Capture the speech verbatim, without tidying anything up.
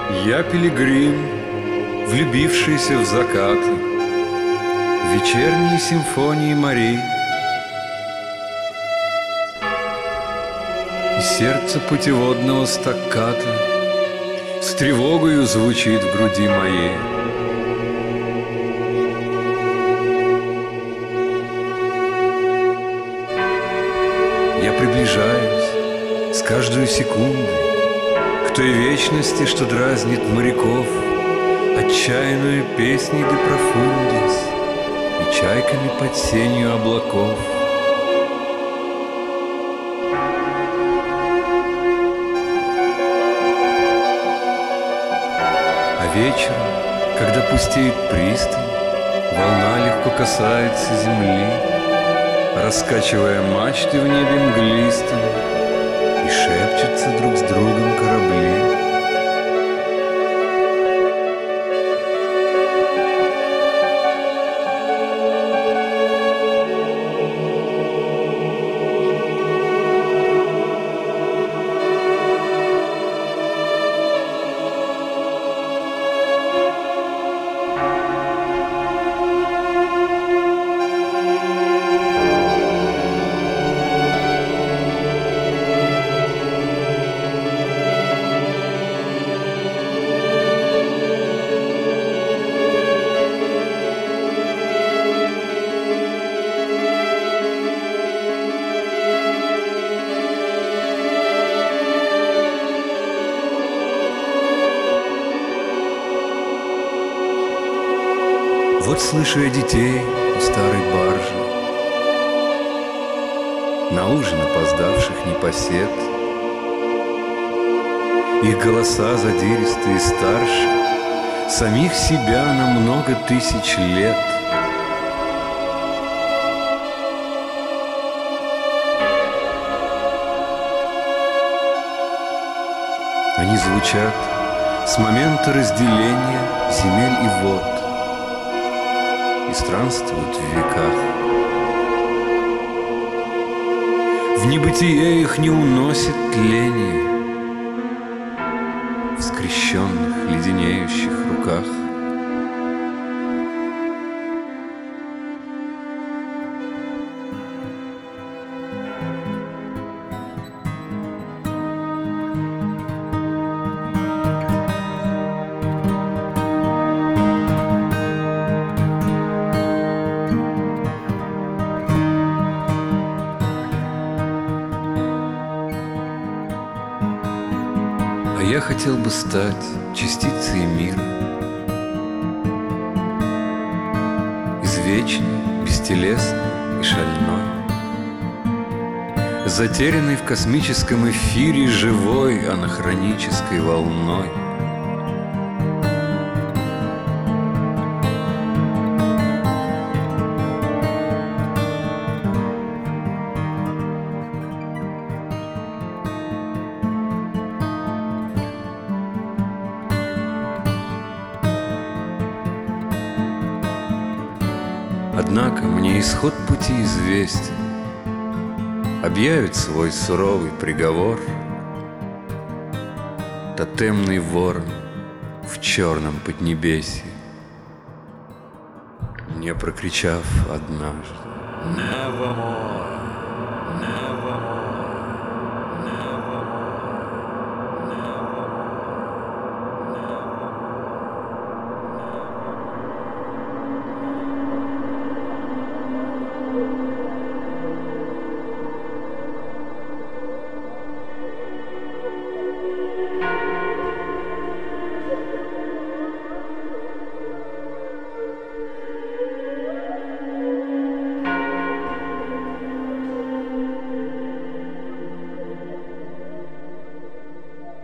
Я пилигрим, влюбившийся в закаты, в вечерние симфонии морей. И сердце путеводного стакката с тревогою звучит в груди моей. Я приближаюсь с каждой секундой к той вечности, что дразнит моряков отчаянную песней де профундис и чайками под сенью облаков. А вечером, когда пустеет пристань, волна легко касается земли, раскачивая мачты в небе мглистом, и шепчутся друг с другом корабли. Вот слышу я детей у старой баржи, на ужин опоздавших непосед. Их голоса задиристые старше самих себя на много тысяч лет. Они звучат с момента разделения земель и вод и странствуют в веках. В небытие их не уносит тление в скрещенных леденеющих руках. Я хотел бы стать частицей мира, извечной, бестелесной и шальной, затерянной в космическом эфире живой анахронической волной. Однако мне исход пути известен, объявит свой суровый приговор тотемный ворон в черном поднебесье, мне прокричав однажды: «Nevermore».